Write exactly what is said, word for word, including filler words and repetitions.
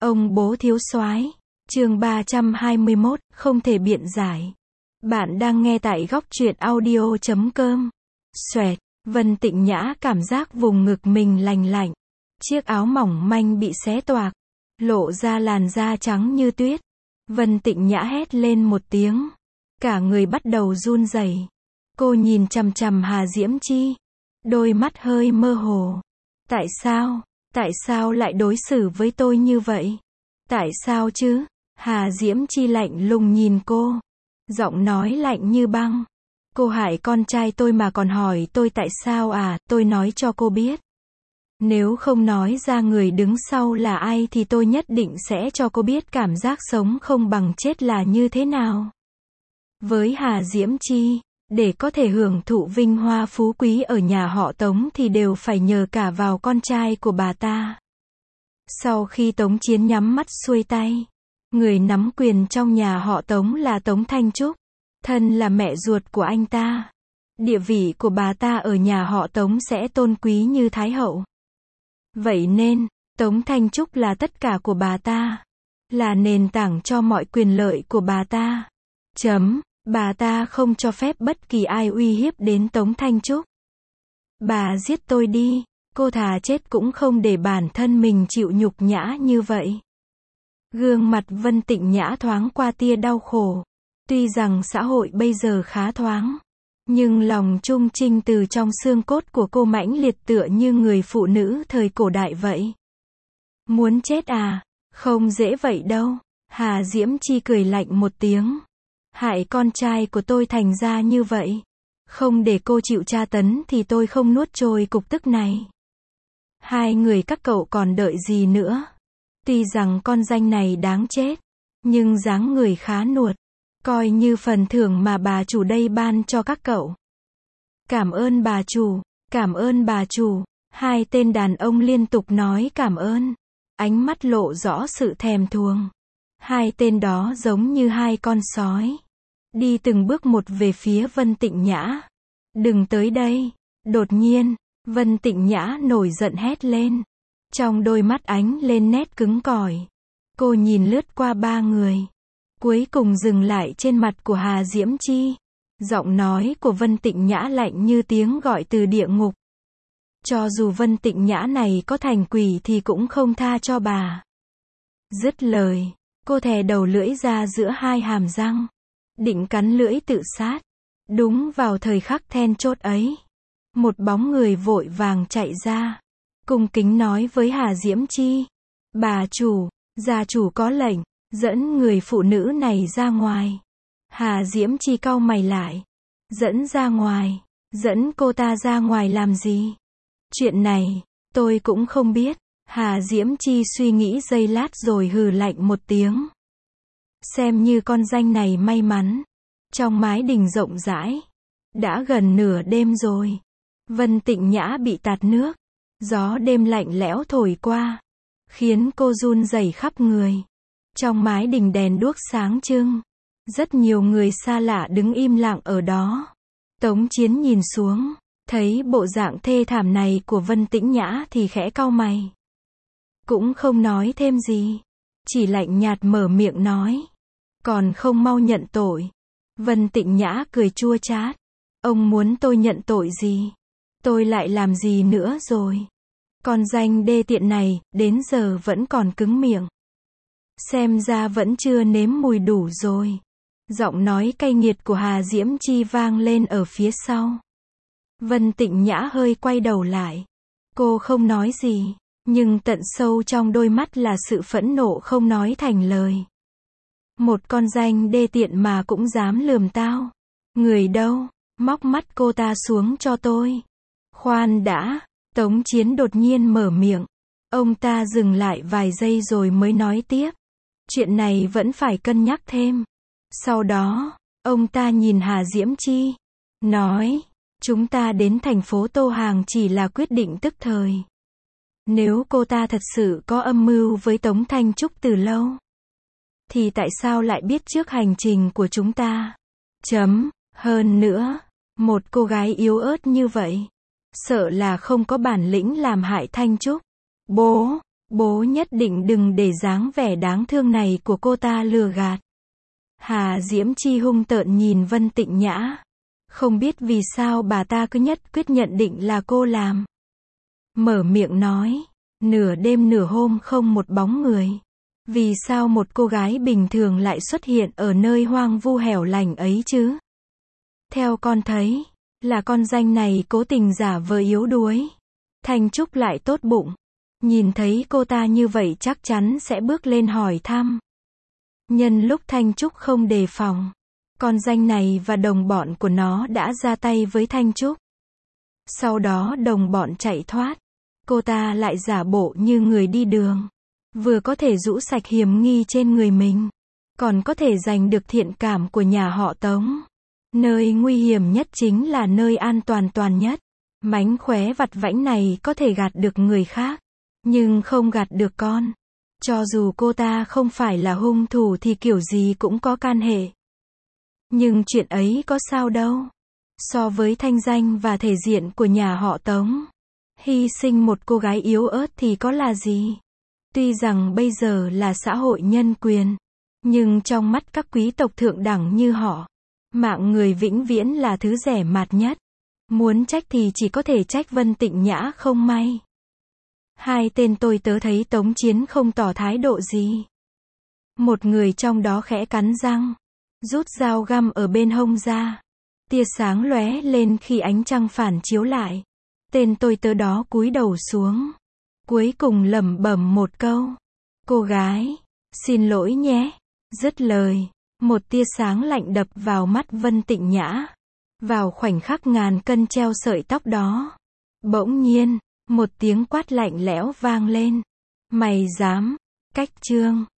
Ông bố thiếu soái. Chương ba trăm hai mươi mốt, không thể biện giải. Bạn đang nghe tại góc truyện audio chấm com. Xoẹt, Vân Tịnh Nhã cảm giác vùng ngực mình lành lạnh. Chiếc áo mỏng manh bị xé toạc, lộ ra làn da trắng như tuyết. Vân Tịnh Nhã hét lên một tiếng. Cả người bắt đầu run rẩy. Cô nhìn chằm chằm Hà Diễm Chi. Đôi mắt hơi mơ hồ. Tại sao? Tại sao lại đối xử với tôi như vậy? Tại sao chứ? Hà Diễm Chi lạnh lùng nhìn cô. Giọng nói lạnh như băng. Cô hại con trai tôi mà còn hỏi tôi tại sao à, tôi nói cho cô biết. Nếu không nói ra người đứng sau là ai thì tôi nhất định sẽ cho cô biết cảm giác sống không bằng chết là như thế nào. Với Hà Diễm Chi, để có thể hưởng thụ vinh hoa phú quý ở nhà họ Tống thì đều phải nhờ cả vào con trai của bà ta. Sau khi Tống Chiến nhắm mắt xuôi tay, người nắm quyền trong nhà họ Tống là Tống Thanh Trúc, thân là mẹ ruột của anh ta. Địa vị của bà ta ở nhà họ Tống sẽ tôn quý như Thái Hậu. Vậy nên, Tống Thanh Trúc là tất cả của bà ta, là nền tảng cho mọi quyền lợi của bà ta. Chấm. Bà ta không cho phép bất kỳ ai uy hiếp đến Tống Thanh Trúc. Bà giết tôi đi, cô thà chết cũng không để bản thân mình chịu nhục nhã như vậy. Gương mặt Vân Tịnh Nhã thoáng qua tia đau khổ. Tuy rằng xã hội bây giờ khá thoáng, nhưng lòng trung trinh từ trong xương cốt của cô mãnh liệt tựa như người phụ nữ thời cổ đại vậy. Muốn chết à? Không dễ vậy đâu. Hà Diễm Chi cười lạnh một tiếng. Hại con trai của tôi thành ra như vậy. Không để cô chịu tra tấn thì tôi không nuốt trôi cục tức này. Hai người các cậu còn đợi gì nữa? Tuy rằng con danh này đáng chết, nhưng dáng người khá nuột. Coi như phần thưởng mà bà chủ đây ban cho các cậu. Cảm ơn bà chủ, cảm ơn bà chủ. Hai tên đàn ông liên tục nói cảm ơn. Ánh mắt lộ rõ sự thèm thuồng. Hai tên đó giống như hai con sói. Đi từng bước một về phía Vân Tịnh Nhã. Đừng tới đây. Đột nhiên, Vân Tịnh Nhã nổi giận hét lên. Trong đôi mắt ánh lên nét cứng cỏi. Cô nhìn lướt qua ba người. Cuối cùng dừng lại trên mặt của Hà Diễm Chi. Giọng nói của Vân Tịnh Nhã lạnh như tiếng gọi từ địa ngục. Cho dù Vân Tịnh Nhã này có thành quỷ thì cũng không tha cho bà. Dứt lời, cô thè đầu lưỡi ra giữa hai hàm răng. Định cắn lưỡi tự sát. Đúng vào thời khắc then chốt ấy, một bóng người vội vàng chạy ra, cung kính nói với Hà Diễm Chi. Bà chủ, gia chủ có lệnh, dẫn người phụ nữ này ra ngoài. Hà Diễm Chi cau mày lại. Dẫn ra ngoài? Dẫn cô ta ra ngoài làm gì? Chuyện này, tôi cũng không biết. Hà Diễm Chi suy nghĩ giây lát rồi hừ lạnh một tiếng. Xem như con danh này may mắn. Trong mái đình rộng rãi. Đã gần nửa đêm rồi. Vân Tịnh Nhã bị tạt nước. Gió đêm lạnh lẽo thổi qua, khiến cô run rẩy khắp người. Trong mái đình đèn đuốc sáng trưng. Rất nhiều người xa lạ đứng im lặng ở đó. Tống Chiến nhìn xuống, thấy bộ dạng thê thảm này của Vân Tĩnh Nhã thì khẽ cau mày. Cũng không nói thêm gì. Chỉ lạnh nhạt mở miệng nói. Còn không mau nhận tội. Vân Tịnh Nhã cười chua chát. Ông muốn tôi nhận tội gì? Tôi lại làm gì nữa rồi? Con danh đê tiện này, đến giờ vẫn còn cứng miệng. Xem ra vẫn chưa nếm mùi đủ rồi. Giọng nói cay nghiệt của Hà Diễm Chi vang lên ở phía sau. Vân Tịnh Nhã hơi quay đầu lại. Cô không nói gì, nhưng tận sâu trong đôi mắt là sự phẫn nộ không nói thành lời. Một con danh đê tiện mà cũng dám lườm tao. Người đâu? Móc mắt cô ta xuống cho tôi. Khoan đã. Tống Chiến đột nhiên mở miệng. Ông ta dừng lại vài giây rồi mới nói tiếp. Chuyện này vẫn phải cân nhắc thêm. Sau đó, ông ta nhìn Hà Diễm Chi. Nói, chúng ta đến thành phố Tô Hàng chỉ là quyết định tức thời. Nếu cô ta thật sự có âm mưu với Tống Thanh Trúc từ lâu, thì tại sao lại biết trước hành trình của chúng ta? Chấm. Hơn nữa, một cô gái yếu ớt như vậy, sợ là không có bản lĩnh làm hại Thanh Trúc. Bố, Bố nhất định đừng để dáng vẻ đáng thương này của cô ta lừa gạt. Hà Diễm Chi hung tợn nhìn Vân Tịnh Nhã. Không biết vì sao bà ta cứ nhất quyết nhận định là cô làm. Mở miệng nói, nửa đêm nửa hôm không một bóng người. Vì sao một cô gái bình thường lại xuất hiện ở nơi hoang vu hẻo lánh ấy chứ? Theo con thấy, là con danh này cố tình giả vờ yếu đuối. Thanh Trúc lại tốt bụng. Nhìn thấy cô ta như vậy chắc chắn sẽ bước lên hỏi thăm. Nhân lúc Thanh Trúc không đề phòng, con danh này và đồng bọn của nó đã ra tay với Thanh Trúc. Sau đó đồng bọn chạy thoát. Cô ta lại giả bộ như người đi đường. Vừa có thể rũ sạch hiểm nghi trên người mình, còn có thể giành được thiện cảm của nhà họ Tống. Nơi nguy hiểm nhất chính là nơi an toàn toàn nhất. Mánh khóe vặt vãnh này có thể gạt được người khác, nhưng không gạt được con. Cho dù cô ta không phải là hung thủ thì kiểu gì cũng có can hệ. Nhưng chuyện ấy có sao đâu. So với thanh danh và thể diện của nhà họ Tống, hy sinh một cô gái yếu ớt thì có là gì? Tuy rằng bây giờ là xã hội nhân quyền, nhưng trong mắt các quý tộc thượng đẳng như họ, mạng người vĩnh viễn là thứ rẻ mạt nhất. Muốn trách thì chỉ có thể trách Vân Tịnh Nhã không may. Hai tên tôi tớ thấy Tống Chiến không tỏ thái độ gì. Một người trong đó khẽ cắn răng, rút dao găm ở bên hông ra. Tia sáng lóe lên khi ánh trăng phản chiếu lại. Tên tôi tớ đó cúi đầu xuống, cuối cùng lẩm bẩm một câu. Cô gái, xin lỗi nhé. Dứt lời, một tia sáng lạnh đập vào mắt Vân Tịnh Nhã. Vào khoảnh khắc ngàn cân treo sợi tóc đó, bỗng nhiên, một tiếng quát lạnh lẽo vang lên. Mày dám, cách chương.